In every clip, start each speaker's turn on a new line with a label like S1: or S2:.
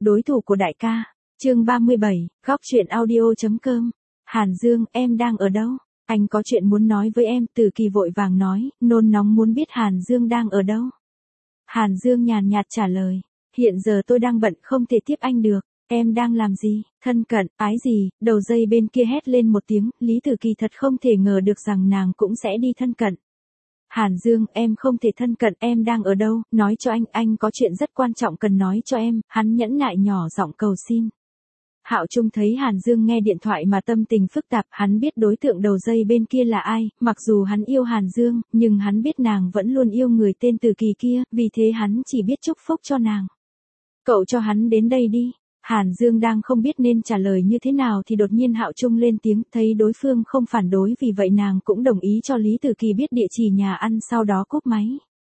S1: đối thủ của đại ca. Chương 37, góc truyện audio.com. Hàn Dương, em đang ở đâu? Anh có chuyện muốn nói với em. Từ Kỳ vội vàng nói, nôn nóng muốn biết Hàn Dương đang ở đâu. Hàn Dương nhàn nhạt trả lời, hiện giờ tôi đang bận không thể tiếp anh được. Em đang làm gì? Thân cận, ái gì? Đầu dây bên kia hét lên một tiếng, Lý Tử Kỳ thật không thể ngờ được rằng nàng cũng sẽ đi thân cận. Hàn Dương, em không thể thân cận, em đang ở đâu? Nói cho anh có chuyện rất quan trọng cần nói cho em. Hắn nhẫn nại nhỏ giọng cầu xin. Hạo Trung thấy Hàn Dương nghe điện thoại mà tâm tình phức tạp, hắn biết đối tượng đầu dây bên kia là ai, mặc dù hắn yêu Hàn Dương, nhưng hắn biết nàng vẫn luôn yêu người tên Từ Kỳ kia, vì thế hắn chỉ biết chúc phúc cho nàng. Cậu cho hắn đến đây đi. Hàn Dương đang không biết nên trả lời như thế nào thì đột nhiên Hạo Trung lên tiếng, thấy đối phương không phản đối vì vậy nàng cũng đồng ý cho Lý Tử Kỳ biết địa chỉ nhà ăn sau đó cúp máy.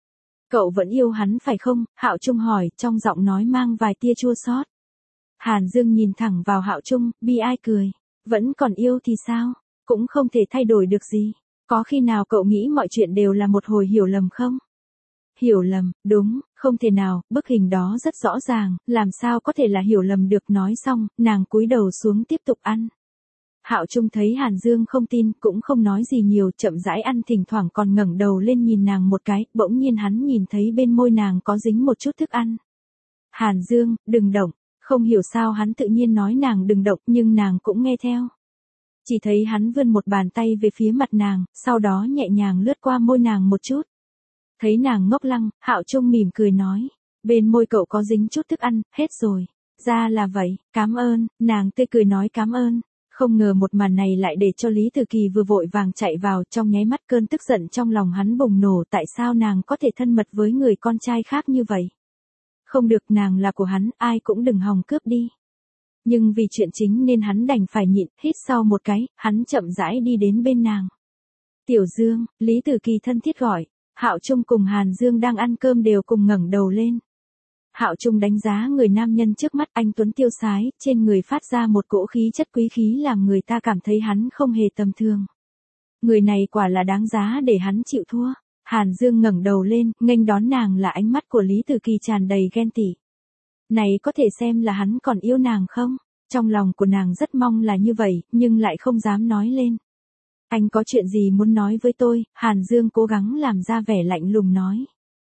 S1: Cậu vẫn yêu hắn phải không? Hạo Trung hỏi, trong giọng nói mang vài tia chua xót. Hàn Dương nhìn thẳng vào Hạo Trung, bi ai cười. Vẫn còn yêu thì sao? Cũng không thể thay đổi được gì. Có khi nào cậu nghĩ mọi chuyện đều là một hồi hiểu lầm không? Hiểu lầm, đúng, không thể nào, bức hình đó rất rõ ràng, làm sao có thể là hiểu lầm được. Nói xong, nàng cúi đầu xuống tiếp tục ăn. Hạo Trung thấy Hàn Dương không tin, cũng không nói gì nhiều, chậm rãi ăn, thỉnh thoảng còn ngẩng đầu lên nhìn nàng một cái, bỗng nhiên hắn nhìn thấy bên môi nàng có dính một chút thức ăn. Hàn Dương, đừng động. Không hiểu sao hắn tự nhiên nói nàng đừng động, nhưng nàng cũng nghe theo. Chỉ thấy hắn vươn một bàn tay về phía mặt nàng, sau đó nhẹ nhàng lướt qua môi nàng một chút. Thấy nàng ngốc lăng, Hạo Trung mỉm cười nói, bên môi cậu có dính chút thức ăn, hết rồi. Ra là vậy, cảm ơn. Nàng tươi cười nói cảm ơn. Không ngờ một màn này lại để cho Lý Tử Kỳ vừa vội vàng chạy vào, trong nháy mắt cơn tức giận trong lòng hắn bùng nổ, tại sao nàng có thể thân mật với người con trai khác như vậy? Không được, nàng là của hắn, ai cũng đừng hòng cướp đi. Nhưng vì chuyện chính nên hắn đành phải nhịn, hít sau một cái, hắn chậm rãi đi đến bên nàng. Tiểu Dương, Lý Tử Kỳ thân thiết gọi. Hạo Trung cùng Hàn Dương đang ăn cơm đều cùng ngẩng đầu lên. Hạo Trung đánh giá người nam nhân trước mắt, anh tuấn tiêu sái, trên người phát ra một cỗ khí chất quý khí làm người ta cảm thấy hắn không hề tầm thường. Người này quả là đáng giá để hắn chịu thua. Hàn Dương ngẩng đầu lên, nghênh đón nàng là ánh mắt của Lý Tử Kỳ tràn đầy ghen tị. Này có thể xem là hắn còn yêu nàng không? Trong lòng của nàng rất mong là như vậy, nhưng lại không dám nói lên. Anh có chuyện gì muốn nói với tôi? Hàn Dương cố gắng làm ra vẻ lạnh lùng nói.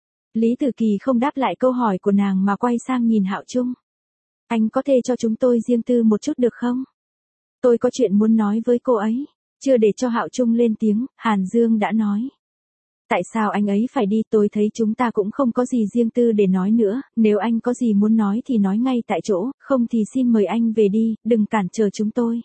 S1: Lý Tử Kỳ không đáp lại câu hỏi của nàng mà quay sang nhìn Hạo Trung. Anh có thể cho chúng tôi riêng tư một chút được không? Tôi có chuyện muốn nói với cô ấy. Chưa để cho Hạo Trung lên tiếng, Hàn Dương đã nói. Tại sao anh ấy phải đi? Tôi thấy chúng ta cũng không có gì riêng tư để nói nữa, nếu anh có gì muốn nói thì nói ngay tại chỗ, không thì xin mời anh về đi, đừng cản trở chúng tôi.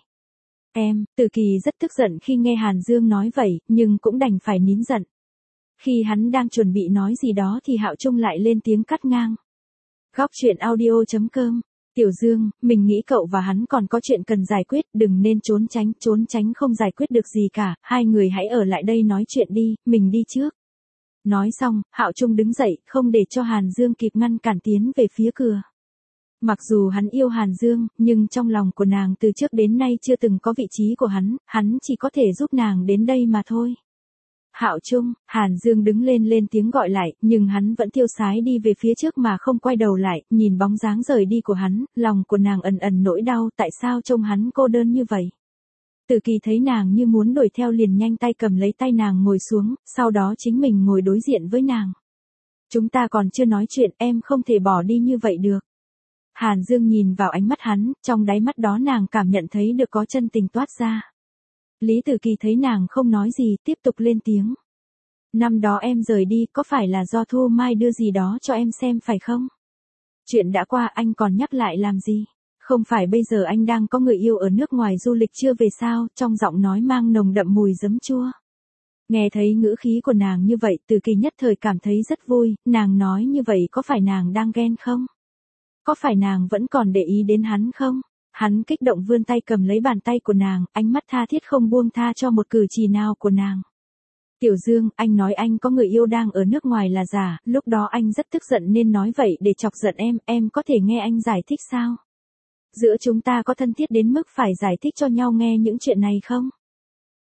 S1: Từ Kỳ rất tức giận khi nghe Hàn Dương nói vậy, nhưng cũng đành phải nín giận. Khi hắn đang chuẩn bị nói gì đó thì Hạo Trung lại lên tiếng cắt ngang. Góc truyện audio.com. Tiểu Dương, mình nghĩ cậu và hắn còn có chuyện cần giải quyết, đừng nên trốn tránh không giải quyết được gì cả, hai người hãy ở lại đây nói chuyện đi, mình đi trước. Nói xong, Hạo Trung đứng dậy, không để cho Hàn Dương kịp ngăn cản tiến về phía cửa. Mặc dù hắn yêu Hàn Dương, nhưng trong lòng của nàng từ trước đến nay chưa từng có vị trí của hắn chỉ có thể giúp nàng đến đây mà thôi. Hạo Trung, Hàn Dương đứng lên tiếng gọi lại, nhưng hắn vẫn tiêu sái đi về phía trước mà không quay đầu lại, nhìn bóng dáng rời đi của hắn, lòng của nàng ẩn nỗi đau, tại sao trông hắn cô đơn như vậy. Từ Kỳ thấy nàng như muốn đuổi theo liền nhanh tay cầm lấy tay nàng ngồi xuống, sau đó chính mình ngồi đối diện với nàng. Chúng ta còn chưa nói chuyện, em không thể bỏ đi như vậy được. Hàn Dương nhìn vào ánh mắt hắn, trong đáy mắt đó nàng cảm nhận thấy được có chân tình toát ra. Lý Tử Kỳ thấy nàng không nói gì, tiếp tục lên tiếng. Năm đó em rời đi, có phải là do Thu Mai đưa gì đó cho em xem phải không? Chuyện đã qua, anh còn nhắc lại làm gì? Không phải bây giờ anh đang có người yêu ở nước ngoài du lịch chưa về sao? Trong giọng nói mang nồng đậm mùi giấm chua. Nghe thấy ngữ khí của nàng như vậy, Từ Kỳ nhất thời cảm thấy rất vui, nàng nói như vậy có phải nàng đang ghen không? Có phải nàng vẫn còn để ý đến hắn không? Hắn kích động vươn tay cầm lấy bàn tay của nàng, ánh mắt tha thiết không buông tha cho một cử chỉ nào của nàng. Tiểu Dương, anh nói anh có người yêu đang ở nước ngoài là giả, lúc đó anh rất tức giận nên nói vậy để chọc giận em có thể nghe anh giải thích sao? Giữa chúng ta có thân thiết đến mức phải giải thích cho nhau nghe những chuyện này không?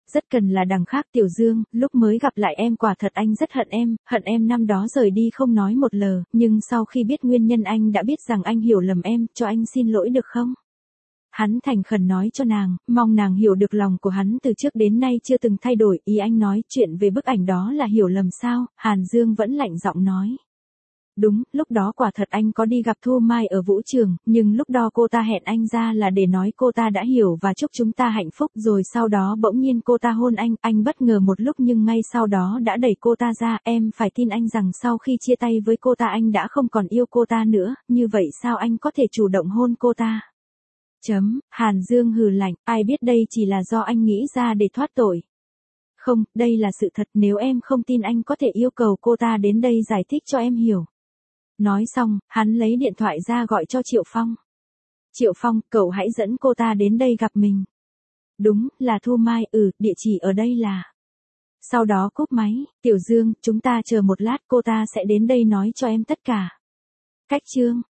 S1: rất cần là đằng khác. Tiểu Dương, lúc mới gặp lại em quả thật anh rất hận em năm đó rời đi không nói một lời, nhưng sau khi biết nguyên nhân anh đã biết rằng anh hiểu lầm em, cho anh xin lỗi được không? Hắn thành khẩn nói cho nàng, mong nàng hiểu được lòng của hắn từ trước đến nay chưa từng thay đổi. Ý anh nói chuyện về bức ảnh đó là hiểu lầm sao? Hàn Dương vẫn lạnh giọng nói. Đúng, lúc đó quả thật anh có đi gặp Thu Mai ở vũ trường, nhưng lúc đó cô ta hẹn anh ra là để nói cô ta đã hiểu và chúc chúng ta hạnh phúc, rồi sau đó bỗng nhiên cô ta hôn anh bất ngờ một lúc nhưng ngay sau đó đã đẩy cô ta ra. Em phải tin anh rằng sau khi chia tay với cô ta anh đã không còn yêu cô ta nữa, như vậy sao anh có thể chủ động hôn cô ta? Hàn Dương hừ lạnh, ai biết đây chỉ là do anh nghĩ ra để thoát tội. Không, đây là sự thật, nếu em không tin anh có thể yêu cầu cô ta đến đây giải thích cho em hiểu. Nói xong, hắn lấy điện thoại ra gọi cho Triệu Phong. Triệu Phong, cậu hãy dẫn cô ta đến đây gặp mình. Đúng, là Thu Mai, địa chỉ ở đây là. Sau đó cúp máy, Tiểu Dương, chúng ta chờ một lát cô ta sẽ đến đây nói cho em tất cả. Cách chương